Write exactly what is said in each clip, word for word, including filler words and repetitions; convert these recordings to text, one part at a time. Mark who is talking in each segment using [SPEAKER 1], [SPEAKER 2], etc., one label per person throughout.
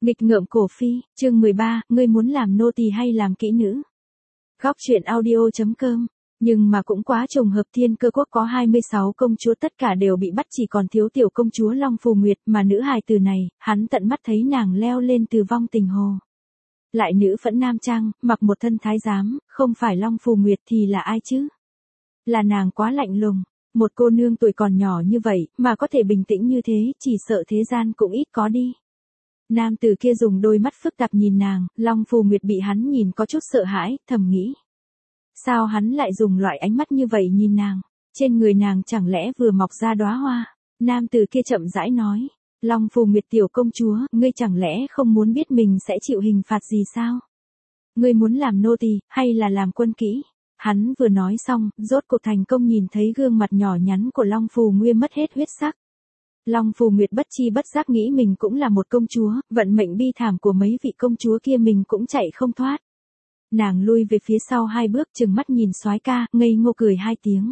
[SPEAKER 1] Nghịch ngợm cổ phi, chương mười ba, ngươi muốn làm nô tỳ hay làm kỹ nữ? Góc truyện audio chấm com. Nhưng mà cũng quá trùng hợp, Thiên Cơ Quốc có hai mươi sáu công chúa, tất cả đều bị bắt, chỉ còn thiếu tiểu công chúa Long Phù Nguyệt, mà nữ hài từ này, hắn tận mắt thấy nàng leo lên từ vong tình hồ. Lại nữ phẫn nam trang, mặc một thân thái giám, không phải Long Phù Nguyệt thì là ai chứ? Là nàng quá lạnh lùng, một cô nương tuổi còn nhỏ như vậy, mà có thể bình tĩnh như thế, chỉ sợ thế gian cũng ít có đi. Nam tử kia dùng đôi mắt phức tạp nhìn nàng, Long Phù Nguyệt bị hắn nhìn có chút sợ hãi, thầm nghĩ. Sao hắn lại dùng loại ánh mắt như vậy nhìn nàng? Trên người nàng chẳng lẽ vừa mọc ra đóa hoa? Nam tử kia chậm rãi nói. Long Phù Nguyệt tiểu công chúa, ngươi chẳng lẽ không muốn biết mình sẽ chịu hình phạt gì sao? Ngươi muốn làm nô tỳ, hay là làm quân kỹ? Hắn vừa nói xong, rốt cuộc thành công nhìn thấy gương mặt nhỏ nhắn của Long Phù Nguyệt mất hết huyết sắc. Long Phù Nguyệt bất chi bất giác nghĩ mình cũng là một công chúa, vận mệnh bi thảm của mấy vị công chúa kia mình cũng chạy không thoát. Nàng lui về phía sau hai bước, chừng mắt nhìn soái ca, ngây ngô cười hai tiếng.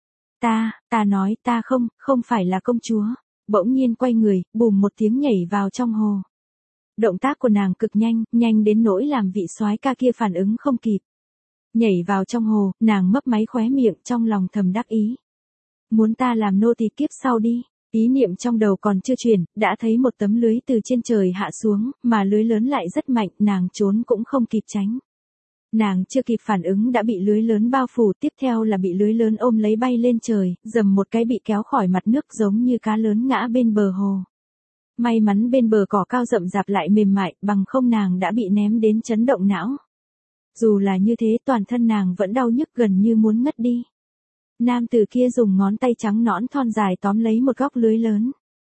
[SPEAKER 1] Ta, ta nói ta không, không phải là công chúa. Bỗng nhiên quay người, bùm một tiếng nhảy vào trong hồ. Động tác của nàng cực nhanh, nhanh đến nỗi làm vị soái ca kia phản ứng không kịp. Nhảy vào trong hồ, nàng mấp máy khóe miệng, trong lòng thầm đắc ý. Muốn ta làm nô tỳ kiếp sau đi. Ý niệm trong đầu còn chưa chuyển, đã thấy một tấm lưới từ trên trời hạ xuống, mà lưới lớn lại rất mạnh, nàng trốn cũng không kịp tránh. Nàng chưa kịp phản ứng đã bị lưới lớn bao phủ, tiếp theo là bị lưới lớn ôm lấy bay lên trời, dầm một cái bị kéo khỏi mặt nước giống như cá lớn ngã bên bờ hồ. May mắn bên bờ cỏ cao rậm rạp lại mềm mại, bằng không nàng đã bị ném đến chấn động não. Dù là như thế, toàn thân nàng vẫn đau nhức gần như muốn ngất đi. Nam tử kia dùng ngón tay trắng nõn thon dài tóm lấy một góc lưới lớn.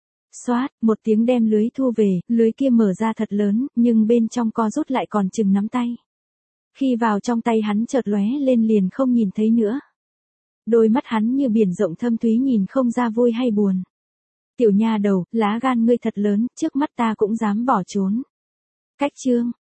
[SPEAKER 1] Xoát, một tiếng đem lưới thu về, lưới kia mở ra thật lớn, nhưng bên trong co rút lại còn chừng nắm tay. Khi vào trong tay hắn chợt lóe lên liền không nhìn thấy nữa. Đôi mắt hắn như biển rộng thâm thúy nhìn không ra vui hay buồn. Tiểu nha đầu, lá gan ngươi thật lớn, trước mắt ta cũng dám bỏ trốn. Cách chương,